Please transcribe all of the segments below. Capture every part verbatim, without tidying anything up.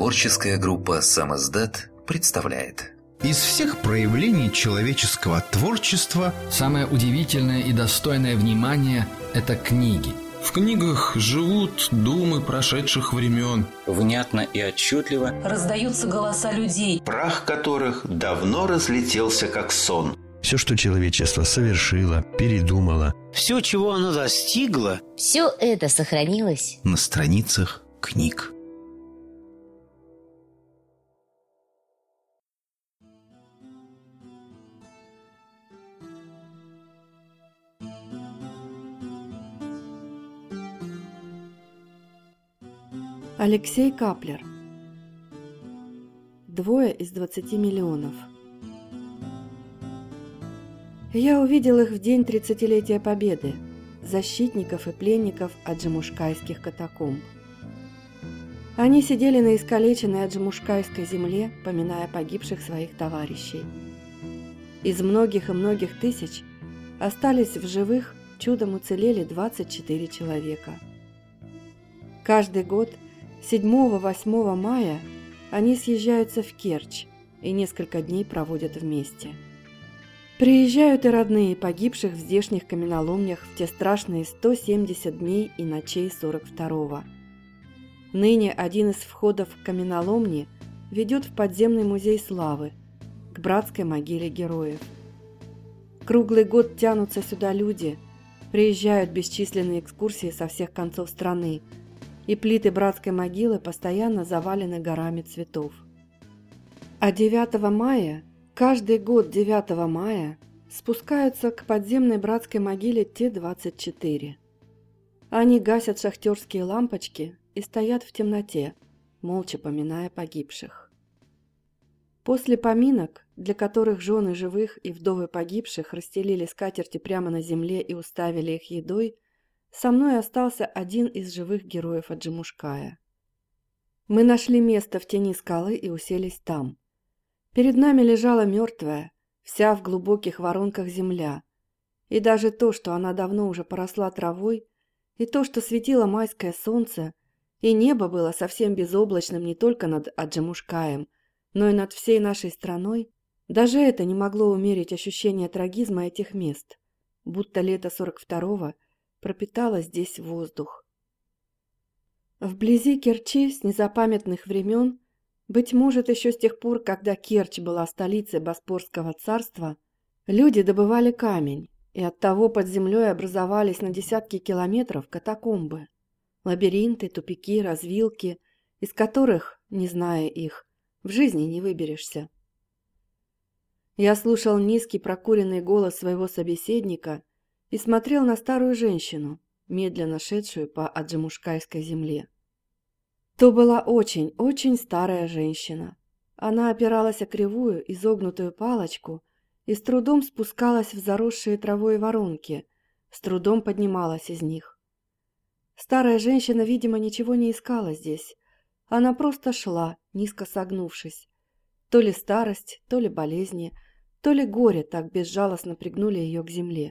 Творческая группа «Самоздат» представляет. Из всех проявлений человеческого творчества самое удивительное и достойное внимания – это книги. В книгах живут думы прошедших времен. Внятно и отчетливо раздаются голоса людей, прах которых давно разлетелся как сон. Все, что человечество совершило, передумало, все, чего оно достигло, все это сохранилось на страницах книг. Алексей Каплер. Двое из двадцати миллионов. Я увидел их в день тридцатилетия Победы, защитников и пленников аджимушкайских катакомб. Они сидели на искалеченной аджимушкайской земле, поминая погибших своих товарищей. Из многих и многих тысяч остались в живых, чудом уцелели двадцать четыре человека. Каждый год седьмого-восьмого мая они съезжаются в Керчь и несколько дней проводят вместе. Приезжают и родные погибших в здешних каменоломнях в те страшные сто семьдесят дней и ночей сорок второго. Ныне один из входов в каменоломни ведет в подземный музей славы, к братской могиле героев. Круглый год тянутся сюда люди, приезжают бесчисленные экскурсии со всех концов страны, и плиты братской могилы постоянно завалены горами цветов. А девятого мая, каждый год девятого мая, спускаются к подземной братской могиле Те двадцать четыре. Они гасят шахтерские лампочки и стоят в темноте, молча поминая погибших. После поминок, для которых жены живых и вдовы погибших расстелили скатерти прямо на земле и уставили их едой, со мной остался один из живых героев Аджимушкая. Мы нашли место в тени скалы и уселись там. Перед нами лежала мертвая, вся в глубоких воронках земля, и даже то, что она давно уже поросла травой, и то, что светило майское солнце, и небо было совсем безоблачным не только над Аджимушкаем, но и над всей нашей страной, даже это не могло умерить ощущение трагизма этих мест, будто лето сорок второго пропитало здесь воздух. Вблизи Керчи с незапамятных времен, быть может, еще с тех пор, когда Керчь была столицей Боспорского царства, люди добывали камень, и оттого под землей образовались на десятки километров катакомбы, лабиринты, тупики, развилки, из которых, не зная их, в жизни не выберешься. Я слушал низкий прокуренный голос своего собеседника и смотрел на старую женщину, медленно шедшую по аджимушкайской земле. То была очень-очень старая женщина. Она опиралась о кривую, изогнутую палочку и с трудом спускалась в заросшие травой воронки, с трудом поднималась из них. Старая женщина, видимо, ничего не искала здесь. Она просто шла, низко согнувшись. То ли старость, то ли болезни, то ли горе так безжалостно пригнули ее к земле.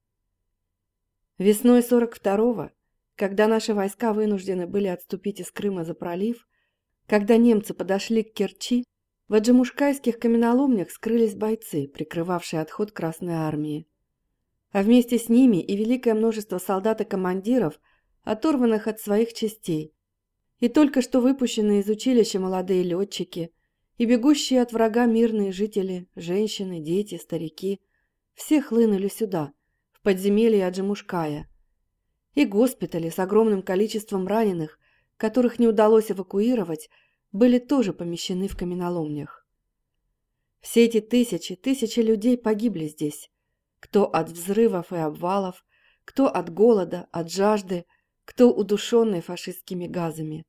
Весной сорок второго, когда наши войска вынуждены были отступить из Крыма за пролив, когда немцы подошли к Керчи, в аджимушкайских каменоломнях скрылись бойцы, прикрывавшие отход Красной Армии. А вместе с ними и великое множество солдат и командиров, оторванных от своих частей, и только что выпущенные из училища молодые летчики, и бегущие от врага мирные жители, женщины, дети, старики, все хлынули сюда, в подземелье Аджимушкая. И госпитали с огромным количеством раненых, которых не удалось эвакуировать, были тоже помещены в каменоломнях. Все эти тысячи, тысячи людей погибли здесь, кто от взрывов и обвалов, кто от голода, от жажды, кто удушенный фашистскими газами.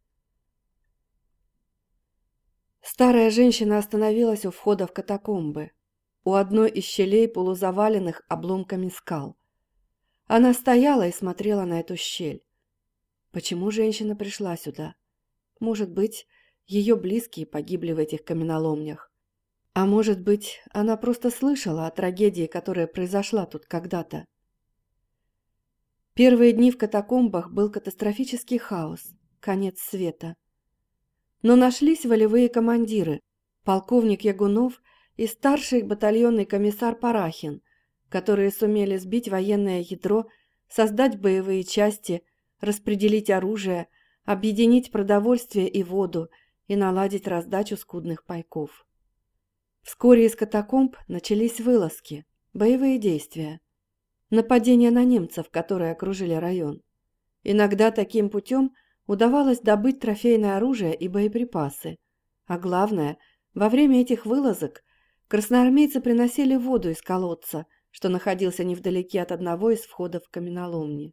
Старая женщина остановилась у входа в катакомбы, у одной из щелей, полузаваленных обломками скал. Она стояла и смотрела на эту щель. Почему женщина пришла сюда? Может быть, ее близкие погибли в этих каменоломнях. А может быть, она просто слышала о трагедии, которая произошла тут когда-то. Первые дни в катакомбах был катастрофический хаос, конец света. Но нашлись волевые командиры, полковник Ягунов и старший батальонный комиссар Парахин, которые сумели сбить военное ядро, создать боевые части, распределить оружие, объединить продовольствие и воду и наладить раздачу скудных пайков. Вскоре из катакомб начались вылазки, боевые действия, нападения на немцев, которые окружили район. Иногда таким путем удавалось добыть трофейное оружие и боеприпасы, а главное, во время этих вылазок красноармейцы приносили воду из колодца, что находился невдалеке от одного из входов в каменоломни.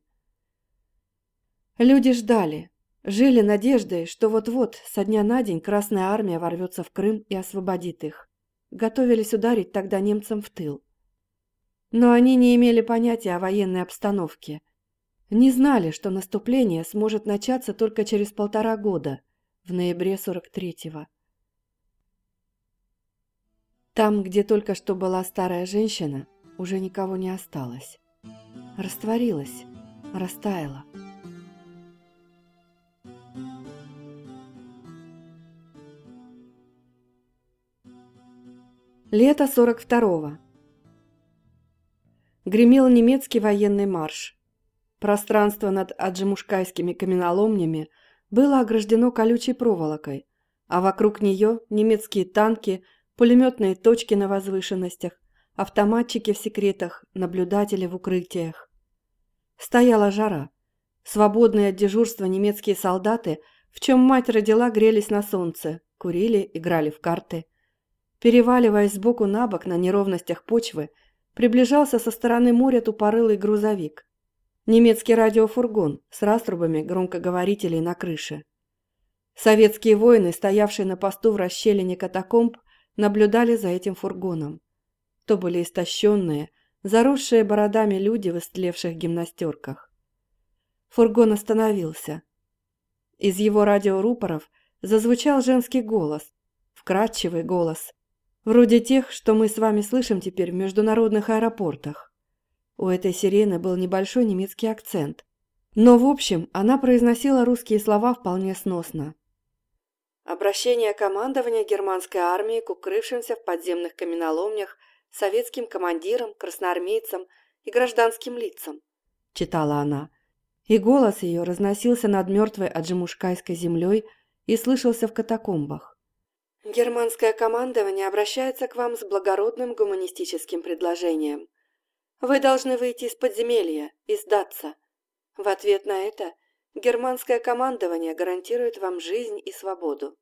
Люди ждали, жили надеждой, что вот-вот со дня на день Красная Армия ворвется в Крым и освободит их. Готовились ударить тогда немцам в тыл. Но они не имели понятия о военной обстановке. Не знали, что наступление сможет начаться только через полтора года, в ноябре сорок третьего. Там, где только что была старая женщина, уже никого не осталось. Растворилась, растаяла. Лето сорок второго. Гремел немецкий военный марш. Пространство над аджимушкайскими каменоломнями было ограждено колючей проволокой, а вокруг нее немецкие танки, пулеметные точки на возвышенностях, автоматчики в секретах, наблюдатели в укрытиях. Стояла жара. Свободные от дежурства немецкие солдаты, в чем мать родила, грелись на солнце, курили, играли в карты. Переваливаясь сбоку на бок на неровностях почвы, приближался со стороны моря тупорылый грузовик. Немецкий радиофургон с раструбами громкоговорителей на крыше. Советские воины, стоявшие на посту в расщелине катакомб, наблюдали за этим фургоном. То были истощенные, заросшие бородами люди в истлевших гимнастерках. Фургон остановился. Из его радиорупоров зазвучал женский голос, вкрадчивый голос, вроде тех, что мы с вами слышим теперь в международных аэропортах. У этой сирены был небольшой немецкий акцент, но в общем она произносила русские слова вполне сносно. Обращение командования германской армии к укрывшимся в подземных каменоломнях советским командирам, красноармейцам и гражданским лицам, читала она, и голос ее разносился над мертвой аджимушкайской землей и слышался в катакомбах. Германское командование обращается к вам с благородным гуманистическим предложением. Вы должны выйти из подземелья и сдаться. В ответ на это германское командование гарантирует вам жизнь и свободу.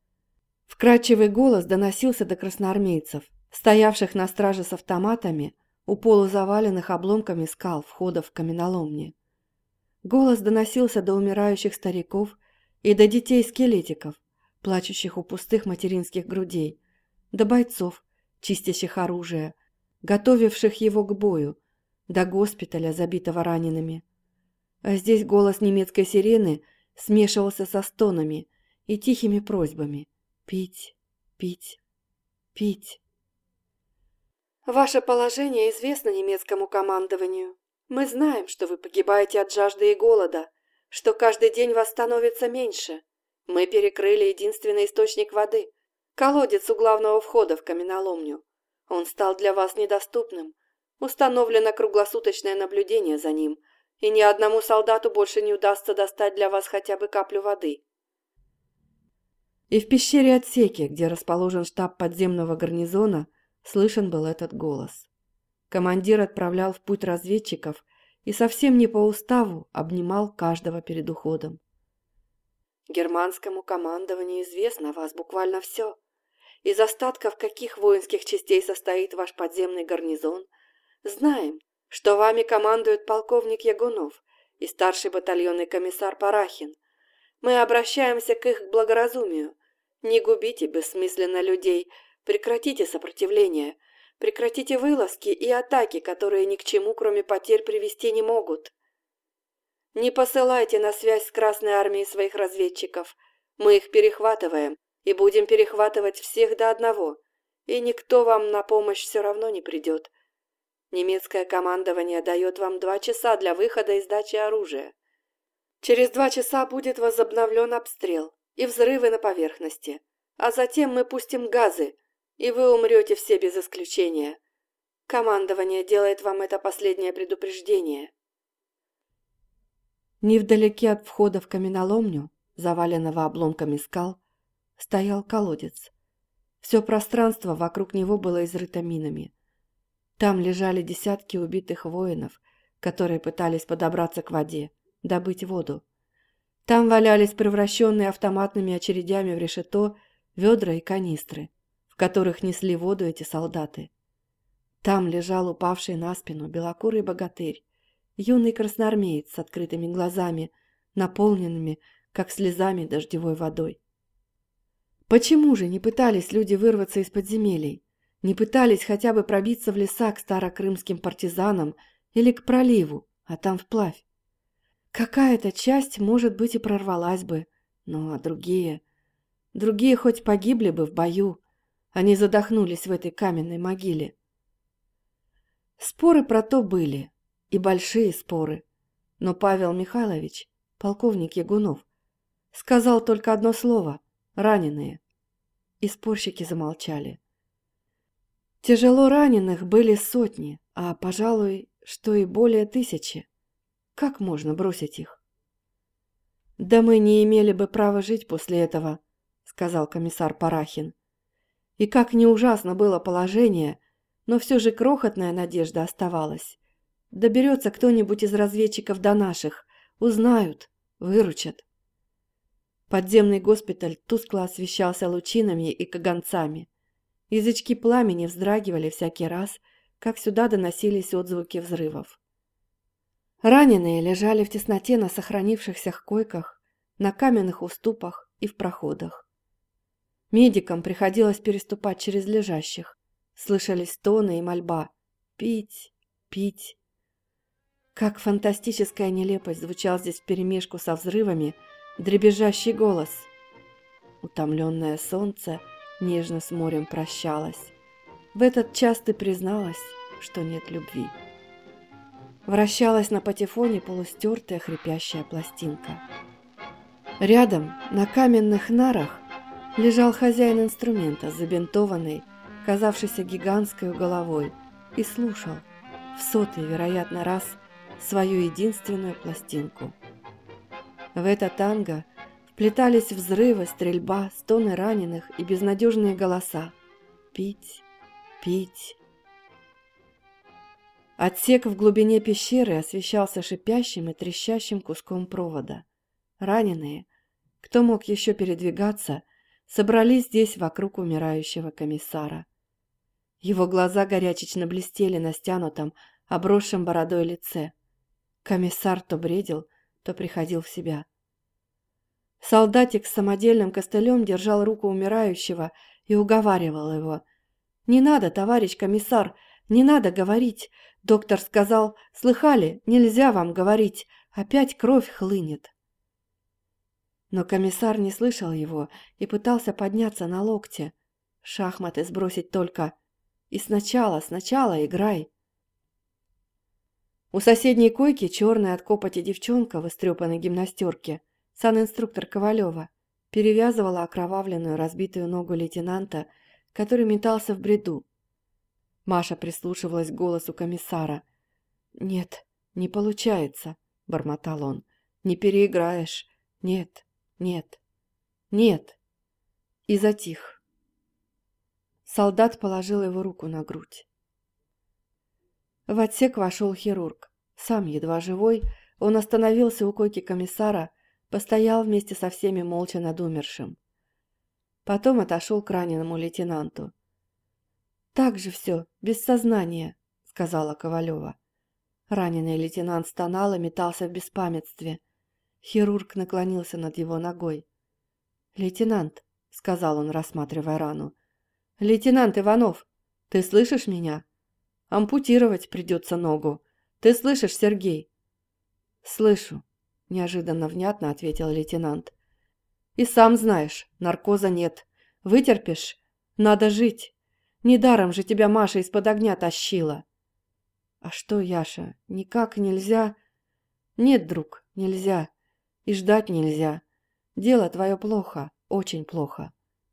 Вкрадчивый голос доносился до красноармейцев, стоявших на страже с автоматами у полузаваленных обломками скал входов в каменоломни. Голос доносился до умирающих стариков и до детей-скелетиков, плачущих у пустых материнских грудей, до бойцов, чистящих оружие, готовивших его к бою, до госпиталя, забитого ранеными. А здесь голос немецкой сирены смешивался со стонами и тихими просьбами пить, пить, пить. Ваше положение известно немецкому командованию. Мы знаем, что вы погибаете от жажды и голода, что каждый день вас становится меньше. Мы перекрыли единственный источник воды, колодец у главного входа в каменоломню. Он стал для вас недоступным. Установлено круглосуточное наблюдение за ним, и ни одному солдату больше не удастся достать для вас хотя бы каплю воды. И в пещере-отсеке, где расположен штаб подземного гарнизона, слышен был этот голос. Командир отправлял в путь разведчиков и совсем не по уставу обнимал каждого перед уходом. Германскому командованию известно о вас буквально все. Из остатков каких воинских частей состоит ваш подземный гарнизон, знаем, что вами командует полковник Ягунов и старший батальонный комиссар Парахин. Мы обращаемся к их благоразумию. Не губите бессмысленно людей, прекратите сопротивление, прекратите вылазки и атаки, которые ни к чему, кроме потерь, привести не могут. Не посылайте на связь с Красной Армией своих разведчиков. Мы их перехватываем и будем перехватывать всех до одного, и никто вам на помощь все равно не придет. Немецкое командование дает вам два часа для выхода и сдачи оружия. Через два часа будет возобновлен обстрел, и взрывы на поверхности. А затем мы пустим газы, и вы умрете все без исключения. Командование делает вам это последнее предупреждение». Невдалеке от входа в каменоломню, заваленного обломками скал, стоял колодец. Все пространство вокруг него было изрыто минами. Там лежали десятки убитых воинов, которые пытались подобраться к воде, добыть воду. Там валялись превращенные автоматными очередями в решето ведра и канистры, в которых несли воду эти солдаты. Там лежал упавший на спину белокурый богатырь, юный красноармеец с открытыми глазами, наполненными, как слезами, дождевой водой. Почему же не пытались люди вырваться из подземелий? Не пытались хотя бы пробиться в леса к старокрымским партизанам или к проливу, а там вплавь? Какая-то часть, может быть, и прорвалась бы, но другие... Другие хоть погибли бы в бою, они задохнулись в этой каменной могиле. Споры про то были, и большие споры, но Павел Михайлович, полковник Ягунов, сказал только одно слово — «раненые», и спорщики замолчали. Тяжело раненых были сотни, а, пожалуй, что и более тысячи. Как можно бросить их? «Да мы не имели бы права жить после этого», — сказал комиссар Парахин. И как ни ужасно было положение, но все же крохотная надежда оставалась. Доберется кто-нибудь из разведчиков до наших, узнают, выручат. Подземный госпиталь тускло освещался лучинами и каганцами. Язычки пламени вздрагивали всякий раз, как сюда доносились отзвуки взрывов. Раненые лежали в тесноте на сохранившихся койках, на каменных уступах и в проходах. Медикам приходилось переступать через лежащих. Слышались стоны и мольба: «Пить, пить». Как фантастическая нелепость звучал здесь вперемешку со взрывами дребезжащий голос. Утомленное солнце нежно с морем прощалось. В этот час ты призналась, что нет любви. Вращалась на патефоне полустертая хрипящая пластинка. Рядом, на каменных нарах, лежал хозяин инструмента, забинтованный, казавшийся гигантской головой, и слушал, в сотый, вероятно, раз, свою единственную пластинку. В это танго вплетались взрывы, стрельба, стоны раненых и безнадежные голоса. Пить, пить. Отсек в глубине пещеры освещался шипящим и трещащим куском провода. Раненые, кто мог еще передвигаться, собрались здесь вокруг умирающего комиссара. Его глаза горячечно блестели на стянутом, обросшем бородой лице. Комиссар то бредил, то приходил в себя. Солдатик с самодельным костылем держал руку умирающего и уговаривал его. «Не надо, товарищ комиссар, не надо говорить. Доктор сказал, слыхали, нельзя вам говорить, опять кровь хлынет». Но комиссар не слышал его и пытался подняться на локте. Шахматы сбросить только. И сначала, сначала играй. У соседней койки черная от копоти девчонка в истрепанной гимнастерке, санинструктор Ковалева, перевязывала окровавленную разбитую ногу лейтенанта, который метался в бреду. Маша прислушивалась к голосу комиссара. «Нет, не получается», — бормотал он. «Не переиграешь. Нет, нет, нет». И затих. Солдат положил его руку на грудь. В отсек вошел хирург. Сам едва живой, он остановился у койки комиссара, постоял вместе со всеми молча над умершим. Потом отошел к раненому лейтенанту. «Так же все, без сознания», — сказала Ковалева. Раненый лейтенант стонал и метался в беспамятстве. Хирург наклонился над его ногой. «Лейтенант», — сказал он, рассматривая рану. «Лейтенант Иванов, ты слышишь меня? Ампутировать придется ногу. Ты слышишь, Сергей?» «Слышу», — неожиданно внятно ответил лейтенант. «И сам знаешь, наркоза нет. Вытерпишь? Надо жить. Недаром же тебя Маша из-под огня тащила». «А что, Яша, никак нельзя?» «Нет, друг, нельзя. И ждать нельзя. Дело твое плохо, очень плохо.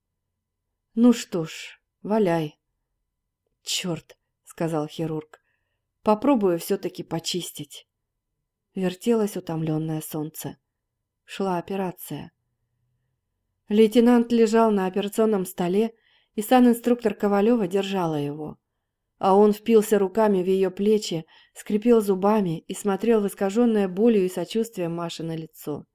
Ну что ж, валяй. Черт, сказал хирург. Попробую все-таки почистить. Вертелось утомленное солнце. Шла операция. Лейтенант лежал на операционном столе, и санинструктор Ковалева держала его. А он впился руками в ее плечи, скрипел зубами и смотрел в искаженное болью и сочувствием Машино лицо.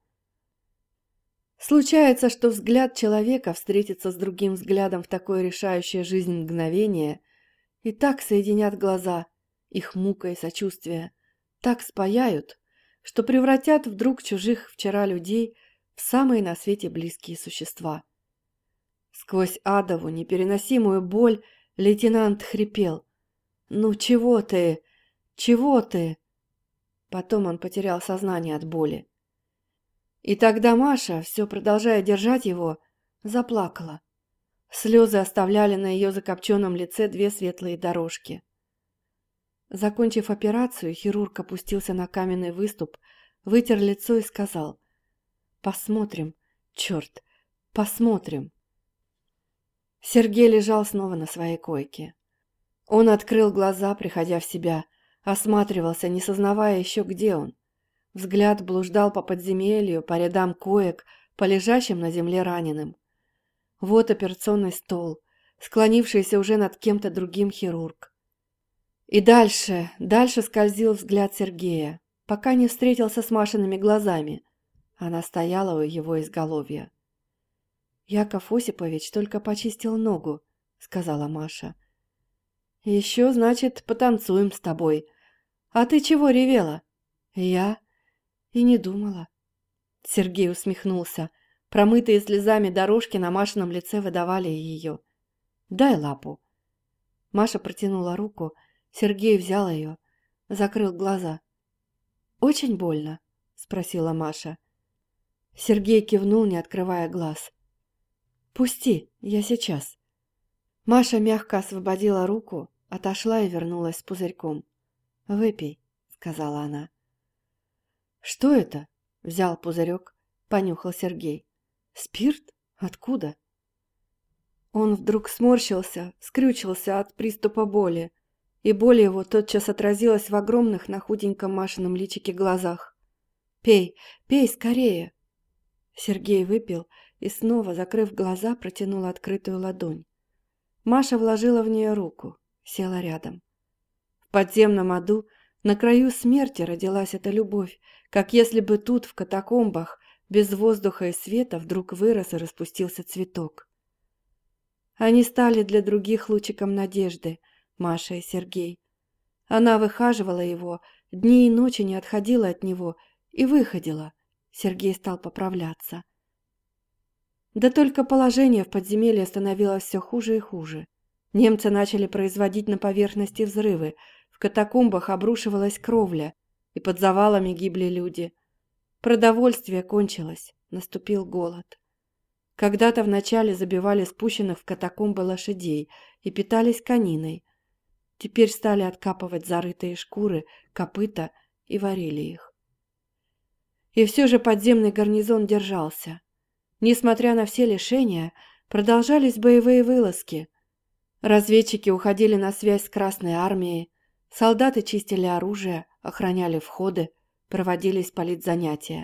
Случается, что взгляд человека встретится с другим взглядом в такое решающее жизнь мгновение, и так соединят глаза, их мука и сочувствие, так спаяют, что превратят вдруг чужих вчера людей в самые на свете близкие существа. Сквозь адову непереносимую боль лейтенант хрипел: «Ну чего ты? Чего ты?» Потом он потерял сознание от боли. И тогда Маша, все продолжая держать его, заплакала. Слезы оставляли на ее закопченном лице две светлые дорожки. Закончив операцию, хирург опустился на каменный выступ, вытер лицо и сказал: «Посмотрим, черт, посмотрим». Сергей лежал снова на своей койке. Он открыл глаза, приходя в себя, осматривался, не сознавая еще, где он. Взгляд блуждал по подземелью, по рядам коек, по лежащим на земле раненым. Вот операционный стол, склонившийся уже над кем-то другим хирург. И дальше, дальше скользил взгляд Сергея, пока не встретился с Машиными глазами. Она стояла у его изголовья. «Яков Осипович только почистил ногу», — сказала Маша. «Еще, значит, потанцуем с тобой. А ты чего ревела?» «Я? И не думала». Сергей усмехнулся. Промытые слезами дорожки на Машином лице выдавали ее. «Дай лапу». Маша протянула руку, Сергей взял ее, закрыл глаза. «Очень больно?» — спросила Маша. Сергей кивнул, не открывая глаз. «Пусти, я сейчас». Маша мягко освободила руку, отошла и вернулась с пузырьком. «Выпей», — сказала она. «Что это?» — взял пузырек, понюхал Сергей. «Спирт? Откуда?» Он вдруг сморщился, скрючился от приступа боли, и боль его тотчас отразилась в огромных на худеньком Машином личике глазах. «Пей, пей скорее!» Сергей выпил и снова, закрыв глаза, протянул открытую ладонь. Маша вложила в нее руку, села рядом. В подземном аду, на краю смерти, родилась эта любовь, как если бы тут, в катакомбах, без воздуха и света, вдруг вырос и распустился цветок. Они стали для других лучиком надежды, Маша и Сергей. Она выхаживала его, дни и ночи не отходила от него и выходила. Сергей стал поправляться. Да только положение в подземелье становилось все хуже и хуже. Немцы начали производить на поверхности взрывы, в катакомбах обрушивалась кровля, и под завалами гибли люди. Продовольствие кончилось, наступил голод. Когда-то вначале забивали спущенных в катакомбы лошадей и питались кониной. Теперь стали откапывать зарытые шкуры, копыта и варили их. И все же подземный гарнизон держался. Несмотря на все лишения, продолжались боевые вылазки. Разведчики уходили на связь с Красной армией, солдаты чистили оружие, охраняли входы, проводились политзанятия.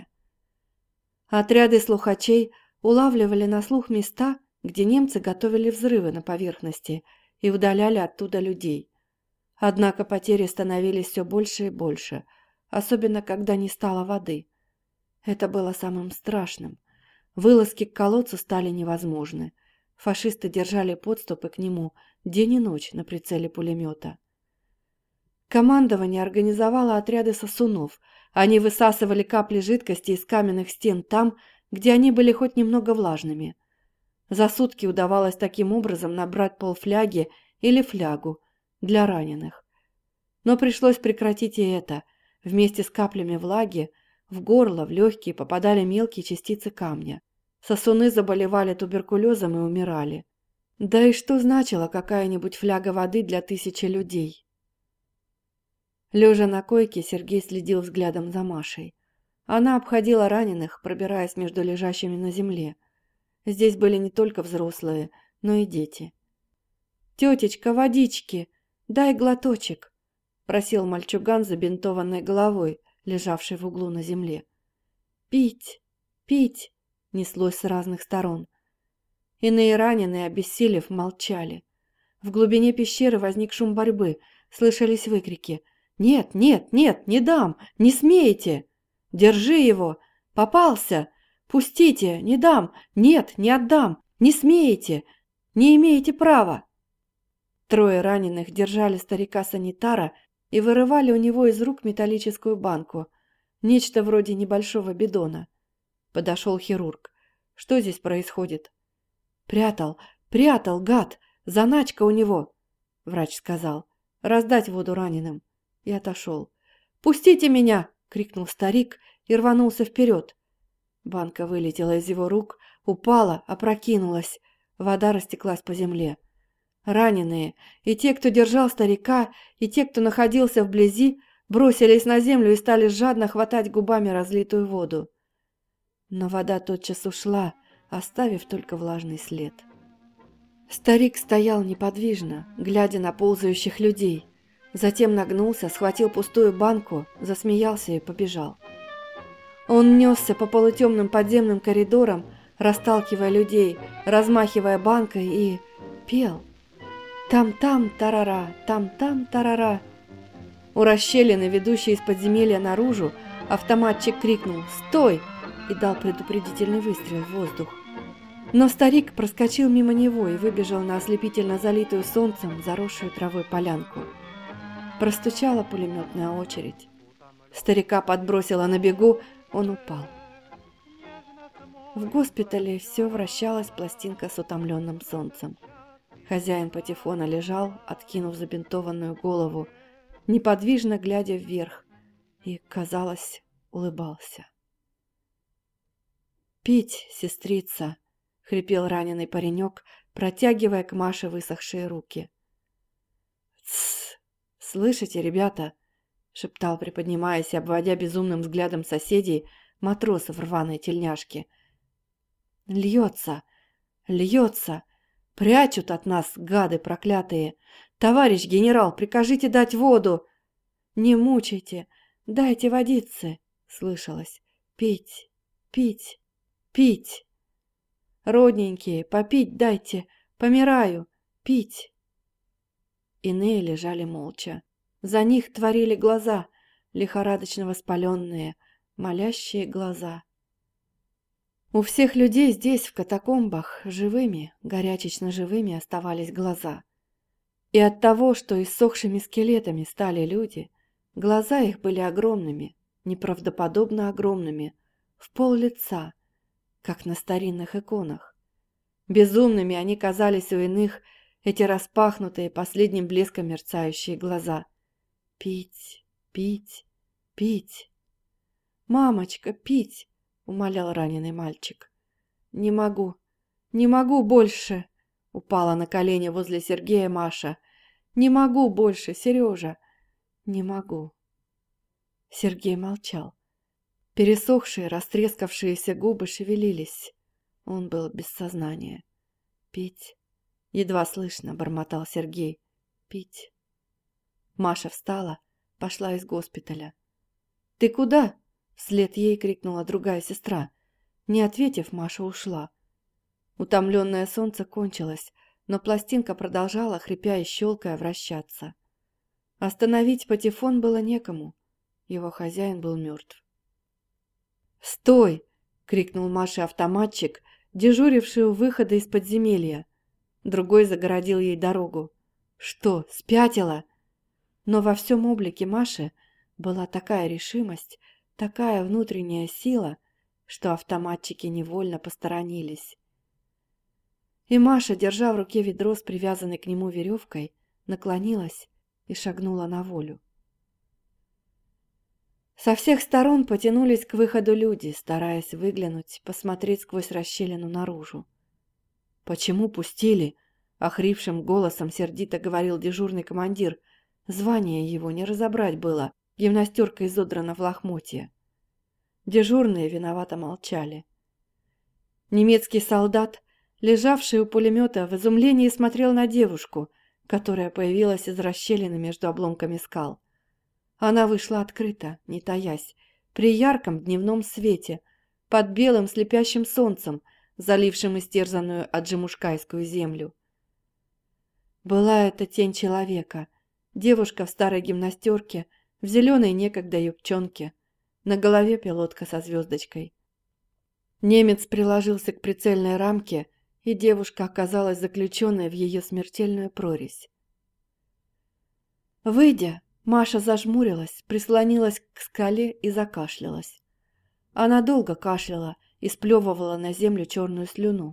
Отряды слухачей улавливали на слух места, где немцы готовили взрывы на поверхности и удаляли оттуда людей. Однако потери становились все больше и больше, особенно когда не стало воды. Это было самым страшным. Вылазки к колодцу стали невозможны. Фашисты держали подступы к нему день и ночь на прицеле пулемета. Командование организовало отряды сосунов. Они высасывали капли жидкости из каменных стен там, где они были хоть немного влажными. За сутки удавалось таким образом набрать полфляги или флягу для раненых. Но пришлось прекратить и это. Вместе с каплями влаги в горло, в легкие попадали мелкие частицы камня. Сосуны заболевали туберкулезом и умирали. Да и что значила какая-нибудь фляга воды для тысячи людей? Лежа на койке, Сергей следил взглядом за Машей. Она обходила раненых, пробираясь между лежащими на земле. Здесь были не только взрослые, но и дети. «Тетечка, водички! Дай глоточек!» – просил мальчуган с забинтованной головой, лежавший в углу на земле. «Пить! Пить!» – неслось с разных сторон. Иные раненые, обессилев, молчали. В глубине пещеры возник шум борьбы, слышались выкрики. «Нет, нет, нет, не дам! Не смеете! Держи его! Попался! Пустите! Не дам! Нет, не отдам! Не смеете! Не имеете права!» Трое раненых держали старика-санитара и вырывали у него из рук металлическую банку, нечто вроде небольшого бидона. Подошел хирург. «Что здесь происходит?» «Прятал, прятал, гад! Заначка у него!» Врач сказал. «Раздать воду раненым». И отошел. «Пустите меня!» — крикнул старик и рванулся вперед. Банка вылетела из его рук, упала, опрокинулась. Вода растеклась по земле. Раненые, и те, кто держал старика, и те, кто находился вблизи, бросились на землю и стали жадно хватать губами разлитую воду. Но вода тотчас ушла, оставив только влажный след. Старик стоял неподвижно, глядя на ползающих людей. Затем нагнулся, схватил пустую банку, засмеялся и побежал. Он несся по полутемным подземным коридорам, расталкивая людей, размахивая банкой, и пел. Там-там, тарара, там-там, тарара. У расщелины, ведущей из подземелья наружу, автоматчик крикнул «Стой!» и дал предупредительный выстрел в воздух. Но старик проскочил мимо него и выбежал на ослепительно залитую солнцем, заросшую травой полянку. Простучала пулеметная очередь. Старика подбросило на бегу, он упал. В госпитале все вращалась пластинка с утомленным солнцем. Хозяин патефона лежал, откинув забинтованную голову, неподвижно глядя вверх, и, казалось, улыбался. «Пить, сестрица!» — хрипел раненый паренек, протягивая к Маше высохшие руки. «Тссс! Слышите, ребята?» — шептал, приподнимаясь и обводя безумным взглядом соседей, матросов в рваной тельняшке. «Льется! Льется! Прячут от нас, гады проклятые! Товарищ генерал, прикажите дать воду!» «Не мучайте! Дайте водицы!» — слышалось. «Пить! Пить! Пить! Родненькие, попить дайте! Помираю! Пить!» Иные лежали молча. За них творили глаза, лихорадочно воспаленные, молящие глаза. У всех людей здесь, в катакомбах, живыми, горячечно живыми оставались глаза. И от того, что иссохшими скелетами стали люди, глаза их были огромными, неправдоподобно огромными, в пол лица, как на старинных иконах. Безумными они казались у иных, эти распахнутые, последним блеском мерцающие глаза. «Пить, пить, пить!» «Мамочка, пить!» — умолял раненый мальчик. «Не могу, не могу больше!» — упала на колени возле Сергея Маша. «Не могу больше, Сережа! Не могу!» Сергей молчал. Пересохшие, растрескавшиеся губы шевелились. Он был без сознания. «Пить!» — едва слышно бормотал Сергей. «Пить!» Маша встала, пошла из госпиталя. «Ты куда?» — вслед ей крикнула другая сестра. Не ответив, Маша ушла. Утомленное солнце кончилось, но пластинка продолжала, хрипя и щелкая, вращаться. Остановить патефон было некому. Его хозяин был мертв. «Стой!» — крикнул Маше автоматчик, дежуривший у выхода из подземелья. Другой загородил ей дорогу. «Что, спятила?» Но во всем облике Маши была такая решимость, такая внутренняя сила, что автоматчики невольно посторонились. И Маша, держа в руке ведро с привязанной к нему веревкой, наклонилась и шагнула на волю. Со всех сторон потянулись к выходу люди, стараясь выглянуть, посмотреть сквозь расщелину наружу. «Почему пустили?» — охрипшим голосом сердито говорил дежурный командир. Звание его не разобрать было, гимнастерка изодрана в лохмотья. Дежурные виновато молчали. Немецкий солдат, лежавший у пулемета, в изумлении смотрел на девушку, которая появилась из расщелины между обломками скал. Она вышла открыто, не таясь, при ярком дневном свете, под белым слепящим солнцем, залившим истерзанную аджимушкайскую землю. Была это тень человека, девушка в старой гимнастерке, в зеленой некогда юбчонке, на голове пилотка со звездочкой. Немец приложился к прицельной рамке, и девушка оказалась заключенной в ее смертельную прорезь. Выйдя, Маша зажмурилась, прислонилась к скале и закашлялась. Она долго кашляла и сплевывала на землю черную слюну.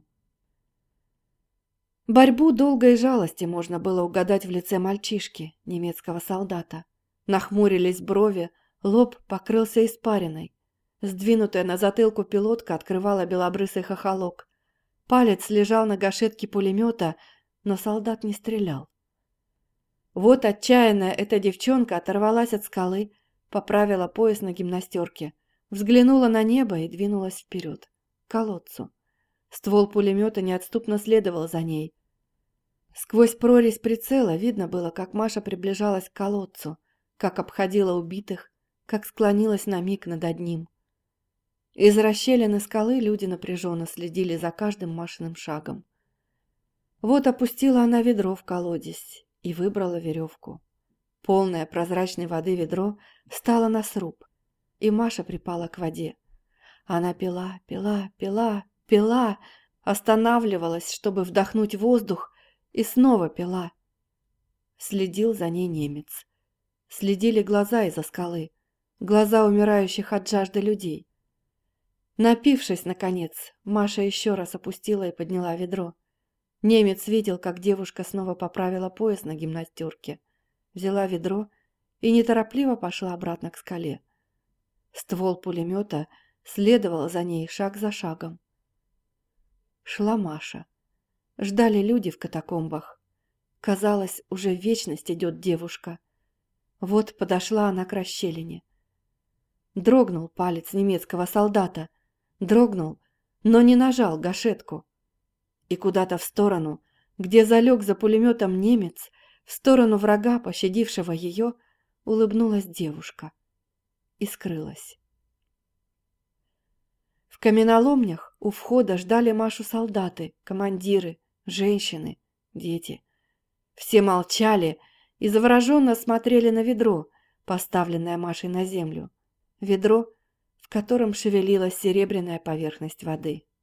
Борьбу долгой жалости можно было угадать в лице мальчишки, немецкого солдата. Нахмурились брови, лоб покрылся испариной. Сдвинутая на затылку пилотка открывала белобрысый хохолок. Палец лежал на гашетке пулемета, но солдат не стрелял. Вот отчаянная эта девчонка оторвалась от скалы, поправила пояс на гимнастерке, взглянула на небо и двинулась вперед, к колодцу. Ствол пулемета неотступно следовал за ней. Сквозь прорезь прицела видно было, как Маша приближалась к колодцу, как обходила убитых, как склонилась на миг над одним. Из расщелины скалы люди напряженно следили за каждым Машиным шагом. Вот опустила она ведро в колодец и выбрала веревку. Полное прозрачной воды ведро встало на сруб, и Маша припала к воде. Она пила, пила, пила, пила, останавливалась, чтобы вдохнуть воздух, и снова пила. Следил за ней немец. Следили глаза из-за скалы, глаза умирающих от жажды людей. Напившись, наконец, Маша еще раз опустила и подняла ведро. Немец видел, как девушка снова поправила пояс на гимнастерке, взяла ведро и неторопливо пошла обратно к скале. Ствол пулемета следовал за ней шаг за шагом. Шла Маша. Ждали люди в катакомбах. Казалось, уже вечность идет девушка. Вот подошла она к расщелине. Дрогнул палец немецкого солдата. Дрогнул, но не нажал гашетку. И куда-то в сторону, где залег за пулеметом немец, в сторону врага, пощадившего ее, улыбнулась девушка и скрылась. В каменоломнях у входа ждали Машу солдаты, командиры, женщины, дети. Все молчали и завороженно смотрели на ведро, поставленное Машей на землю. Ведро, в котором шевелилась серебряная поверхность воды.